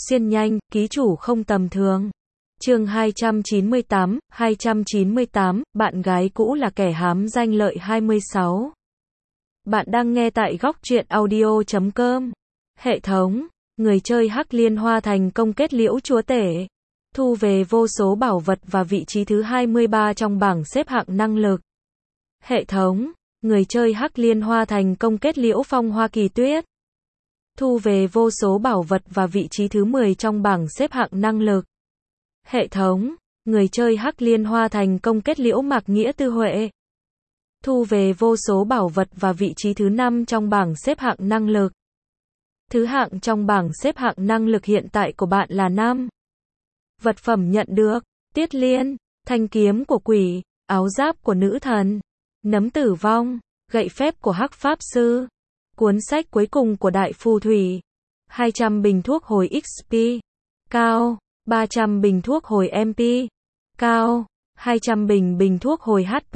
Xuyên nhanh, ký chủ không tầm thường. Chương 298, bạn gái cũ là kẻ hám danh lợi 26. Bạn đang nghe tại góc truyện audio.com. Hệ thống, người chơi Hắc Liên Hoa thành công kết liễu chúa tể. Thu về vô số bảo vật và vị trí thứ 23 trong bảng xếp hạng năng lực. Hệ thống, người chơi Hắc Liên Hoa thành công kết liễu phong hoa kỳ tuyết. Thu về vô số bảo vật và vị trí thứ 10 trong bảng xếp hạng năng lực. Hệ thống, người chơi Hắc Liên Hoa thành công kết liễu Mạc Nghĩa Tư Huệ. Thu về vô số bảo vật và vị trí thứ 5 trong bảng xếp hạng năng lực. Thứ hạng trong bảng xếp hạng năng lực hiện tại của bạn là 5. Vật phẩm nhận được: Tiết Liên, thanh kiếm của quỷ, áo giáp của nữ thần, nấm tử vong, gậy phép của Hắc Pháp Sư, cuốn sách cuối cùng của Đại Phù Thủy, 200 bình thuốc hồi XP, cao, 300 bình thuốc hồi MP, cao, 200 bình thuốc hồi HP,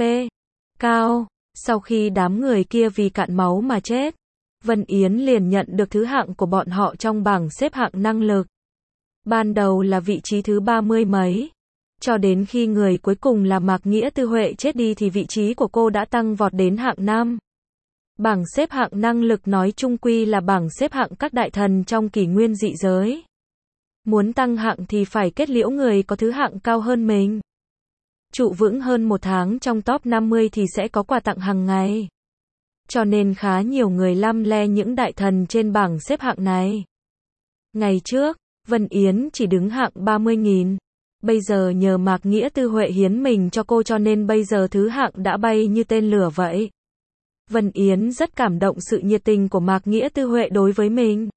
cao. Sau khi đám người kia vì cạn máu mà chết, Vân Yến liền nhận được thứ hạng của bọn họ trong bảng xếp hạng năng lực. Ban đầu là vị trí thứ 30 mấy. Cho đến khi người cuối cùng là Mạc Nghĩa Tư Huệ chết đi thì vị trí của cô đã tăng vọt đến hạng 5. Bảng xếp hạng năng lực nói chung quy là bảng xếp hạng các đại thần trong kỷ nguyên dị giới. Muốn tăng hạng thì phải kết liễu người có thứ hạng cao hơn mình. Trụ vững hơn một tháng trong top 50 thì sẽ có quà tặng hàng ngày. Cho nên khá nhiều người lăm le những đại thần trên bảng xếp hạng này. Ngày trước, Vân Yến chỉ đứng hạng 30.000. Bây giờ nhờ Mạc Nghĩa Tư Huệ hiến mình cho cô cho nên bây giờ thứ hạng đã bay như tên lửa vậy. Vân Yến rất cảm động sự nhiệt tình của Mạc Nghĩa Tư Huệ đối với mình.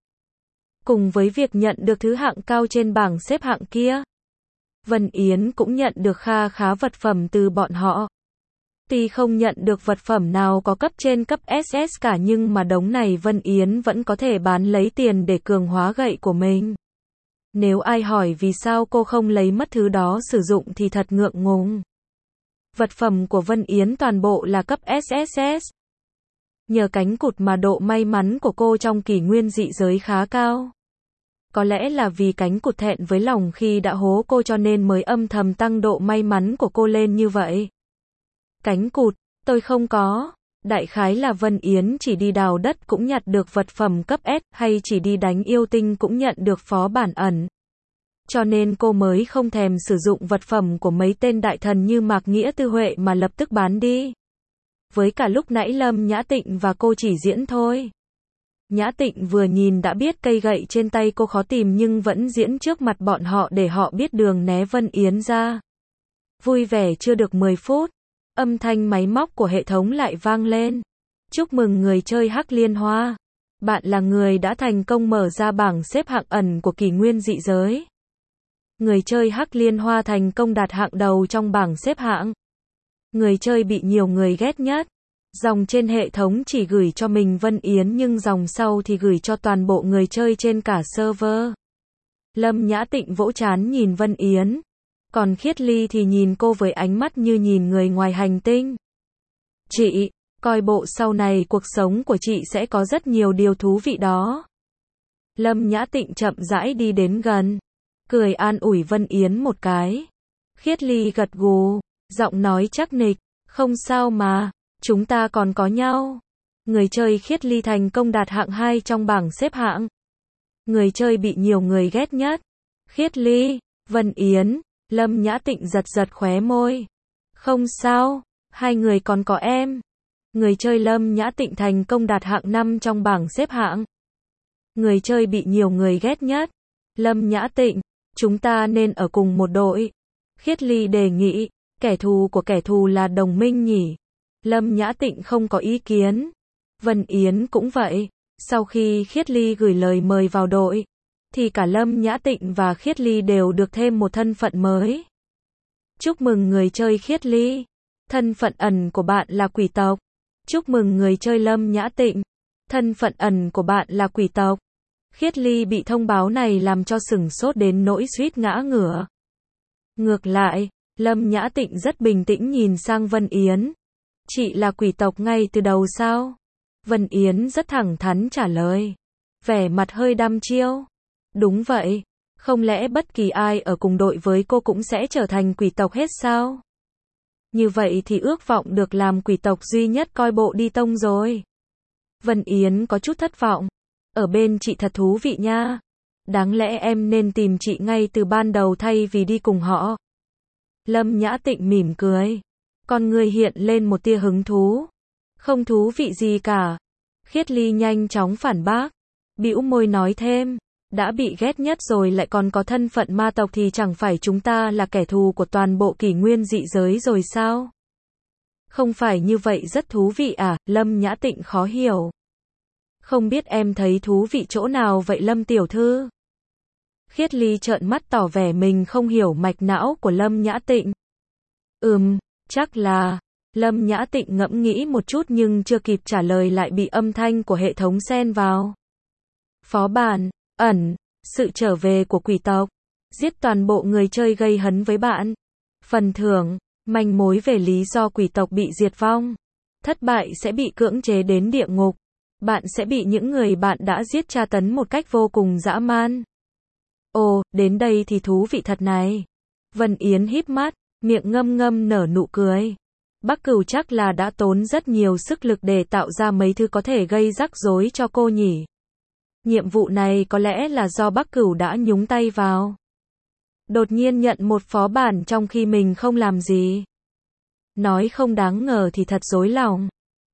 Cùng với việc nhận được thứ hạng cao trên bảng xếp hạng kia, Vân Yến cũng nhận được kha khá vật phẩm từ bọn họ. Tuy không nhận được vật phẩm nào có cấp trên cấp SS cả nhưng mà đống này Vân Yến vẫn có thể bán lấy tiền để cường hóa gậy của mình. Nếu ai hỏi vì sao cô không lấy mất thứ đó sử dụng thì thật ngượng ngùng. Vật phẩm của Vân Yến toàn bộ là cấp SSS. Nhờ cánh cụt mà độ may mắn của cô trong kỷ nguyên dị giới khá cao. Có lẽ là vì cánh cụt thẹn với lòng khi đã hố cô cho nên mới âm thầm tăng độ may mắn của cô lên như vậy. Cánh cụt, tôi không có. Đại khái là Vân Yến chỉ đi đào đất cũng nhặt được vật phẩm cấp S, hay chỉ đi đánh yêu tinh cũng nhận được phó bản ẩn. Cho nên cô mới không thèm sử dụng vật phẩm của mấy tên đại thần như Mạc Nghĩa Tư Huệ mà lập tức bán đi. Với cả lúc nãy Lâm Nhã Tịnh và cô chỉ diễn thôi. Nhã Tịnh vừa nhìn đã biết cây gậy trên tay cô khó tìm nhưng vẫn diễn trước mặt bọn họ để họ biết đường né Vân Yến ra. Vui vẻ chưa được 10 phút, âm thanh máy móc của hệ thống lại vang lên. Chúc mừng người chơi Hắc Liên Hoa. Bạn là người đã thành công mở ra bảng xếp hạng ẩn của kỷ nguyên dị giới. Người chơi Hắc Liên Hoa thành công đạt hạng đầu trong bảng xếp hạng. Người chơi bị nhiều người ghét nhất. Dòng trên hệ thống chỉ gửi cho mình Vân Yến nhưng dòng sau thì gửi cho toàn bộ người chơi trên cả server. Lâm Nhã Tịnh vỗ trán nhìn Vân Yến. Còn Khiết Ly thì nhìn cô với ánh mắt như nhìn người ngoài hành tinh. Chị, coi bộ sau này cuộc sống của chị sẽ có rất nhiều điều thú vị đó. Lâm Nhã Tịnh chậm rãi đi đến gần. Cười an ủi Vân Yến một cái. Khiết Ly gật gù, giọng nói chắc nịch. Không sao mà, chúng ta còn có nhau. Người chơi Khiết Ly thành công đạt hạng 2 trong bảng xếp hạng. Người chơi bị nhiều người ghét nhất. Khiết Ly, Vân Yến, Lâm Nhã Tịnh giật giật khóe môi. Không sao, hai người còn có em. Người chơi Lâm Nhã Tịnh thành công đạt hạng 5 trong bảng xếp hạng. Người chơi bị nhiều người ghét nhất. Lâm Nhã Tịnh, chúng ta nên ở cùng một đội. Khiết Ly đề nghị, kẻ thù của kẻ thù là đồng minh nhỉ. Lâm Nhã Tịnh không có ý kiến. Vân Yến cũng vậy. Sau khi Khiết Ly gửi lời mời vào đội, thì cả Lâm Nhã Tịnh và Khiết Ly đều được thêm một thân phận mới. Chúc mừng người chơi Khiết Ly. Thân phận ẩn của bạn là quỷ tộc. Chúc mừng người chơi Lâm Nhã Tịnh. Thân phận ẩn của bạn là quỷ tộc. Khiết Ly bị thông báo này làm cho sửng sốt đến nỗi suýt ngã ngửa. Ngược lại, Lâm Nhã Tịnh rất bình tĩnh nhìn sang Vân Yến. Chị là quỷ tộc ngay từ đầu sao? Vân Yến rất thẳng thắn trả lời. Vẻ mặt hơi đăm chiêu. Đúng vậy, Không lẽ bất kỳ ai ở cùng đội với cô cũng sẽ trở thành quỷ tộc hết sao? Như vậy thì ước vọng được làm quỷ tộc duy nhất coi bộ đi tông rồi. Vân Yến có chút thất vọng. Ở bên chị thật thú vị nha. Đáng lẽ em nên tìm chị ngay từ ban đầu thay vì đi cùng họ. Lâm Nhã Tịnh mỉm cười. Con người hiện lên một tia hứng thú. Không thú vị gì cả. Khiết Ly nhanh chóng phản bác. Bĩu môi nói thêm. Đã bị ghét nhất rồi lại còn có thân phận ma tộc thì chẳng phải chúng ta là kẻ thù của toàn bộ kỷ nguyên dị giới rồi sao? Không phải như vậy rất thú vị à? Lâm Nhã Tịnh khó hiểu. Không biết em thấy thú vị chỗ nào vậy Lâm tiểu thư? Khiết Ly trợn mắt tỏ vẻ mình không hiểu mạch não của Lâm Nhã Tịnh. Chắc là... Lâm Nhã Tịnh ngẫm nghĩ một chút nhưng chưa kịp trả lời lại bị âm thanh của hệ thống xen vào. Phó bản, sự trở về của quỷ tộc. Giết toàn bộ người chơi gây hấn với bạn. Phần thưởng, manh mối về lý do quỷ tộc bị diệt vong. Thất bại sẽ bị cưỡng chế đến địa ngục. Bạn sẽ bị những người bạn đã giết tra tấn một cách vô cùng dã man. Ồ, đến đây thì thú vị thật này. Vân Yến híp mắt, miệng ngâm ngâm nở nụ cười. Bắc Cửu chắc là đã tốn rất nhiều sức lực để tạo ra mấy thứ có thể gây rắc rối cho cô nhỉ. Nhiệm vụ này có lẽ là do Bắc Cửu đã nhúng tay vào. Đột nhiên nhận một phó bản trong khi mình không làm gì. Nói không đáng ngờ thì thật rối lòng.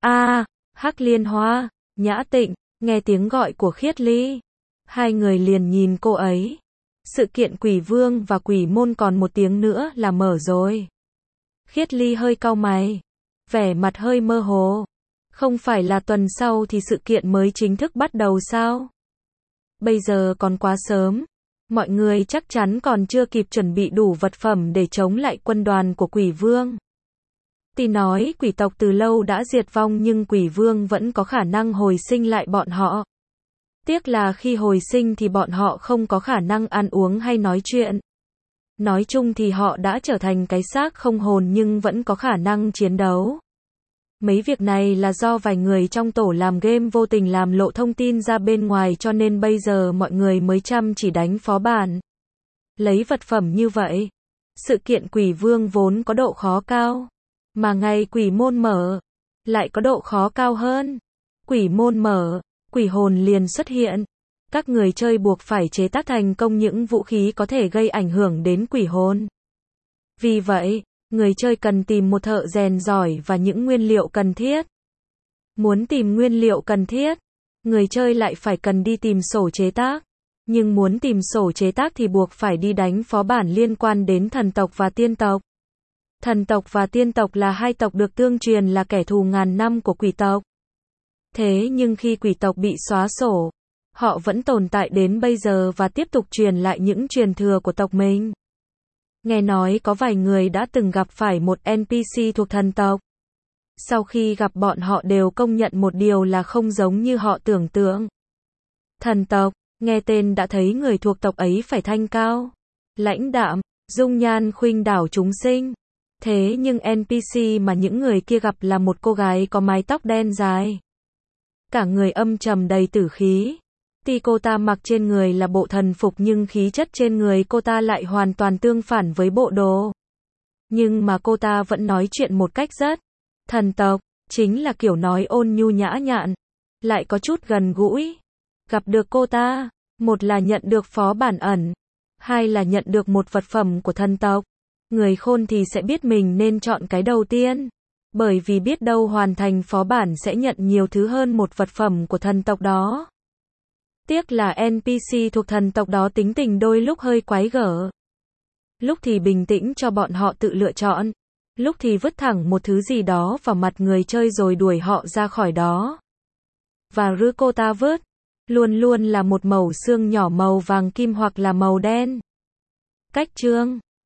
Hắc Liên Hoa, Nhã Tịnh, nghe tiếng gọi của Khiết Ly. Hai người liền nhìn cô ấy. Sự kiện Quỷ Vương và Quỷ Môn còn một tiếng nữa là mở rồi. Khiết Ly hơi cau mày. Vẻ mặt hơi mơ hồ. Không phải là tuần sau thì sự kiện mới chính thức bắt đầu sao? Bây giờ còn quá sớm. Mọi người chắc chắn còn chưa kịp chuẩn bị đủ vật phẩm để chống lại quân đoàn của Quỷ Vương. Tuy nói quỷ tộc từ lâu đã diệt vong nhưng Quỷ Vương vẫn có khả năng hồi sinh lại bọn họ. Tiếc là khi hồi sinh thì bọn họ không có khả năng ăn uống hay nói chuyện. Nói chung thì họ đã trở thành cái xác không hồn nhưng vẫn có khả năng chiến đấu. Mấy việc này là do vài người trong tổ làm game vô tình làm lộ thông tin ra bên ngoài cho nên bây giờ mọi người mới chăm chỉ đánh phó bản. Lấy vật phẩm như vậy. Sự kiện Quỷ Vương vốn có độ khó cao. Mà ngày Quỷ Môn mở, lại có độ khó cao hơn. Quỷ Môn mở, quỷ hồn liền xuất hiện. Các người chơi buộc phải chế tác thành công những vũ khí có thể gây ảnh hưởng đến quỷ hồn. Vì vậy, người chơi cần tìm một thợ rèn giỏi và những nguyên liệu cần thiết. Muốn tìm nguyên liệu cần thiết, người chơi lại phải cần đi tìm sổ chế tác. Nhưng muốn tìm sổ chế tác thì buộc phải đi đánh phó bản liên quan đến thần tộc và tiên tộc. Thần tộc và tiên tộc là hai tộc được tương truyền là kẻ thù ngàn năm của quỷ tộc. Thế nhưng khi quỷ tộc bị xóa sổ, họ vẫn tồn tại đến bây giờ và tiếp tục truyền lại những truyền thừa của tộc mình. Nghe nói có vài người đã từng gặp phải một NPC thuộc thần tộc. Sau khi gặp bọn họ đều công nhận một điều là không giống như họ tưởng tượng. Thần tộc, nghe tên đã thấy người thuộc tộc ấy phải thanh cao, lãnh đạm, dung nhan khuynh đảo chúng sinh. Thế nhưng NPC mà những người kia gặp là một cô gái có mái tóc đen dài. Cả người âm trầm đầy tử khí. Tuy cô ta mặc trên người là bộ thần phục nhưng khí chất trên người cô ta lại hoàn toàn tương phản với bộ đồ. Nhưng mà cô ta vẫn nói chuyện một cách rất thần tộc, chính là kiểu nói ôn nhu nhã nhặn, lại có chút gần gũi. Gặp được cô ta, một là nhận được phó bản ẩn, hai là nhận được một vật phẩm của thần tộc. Người khôn thì sẽ biết mình nên chọn cái đầu tiên, bởi vì biết đâu hoàn thành phó bản sẽ nhận nhiều thứ hơn một vật phẩm của thần tộc đó. Tiếc là NPC thuộc thần tộc đó tính tình đôi lúc hơi quái gở. Lúc thì bình tĩnh cho bọn họ tự lựa chọn, lúc thì vứt thẳng một thứ gì đó vào mặt người chơi rồi đuổi họ ra khỏi đó. Và thứ cô ta vứt, luôn luôn là một mẩu xương nhỏ màu vàng kim hoặc là màu đen. Cách chương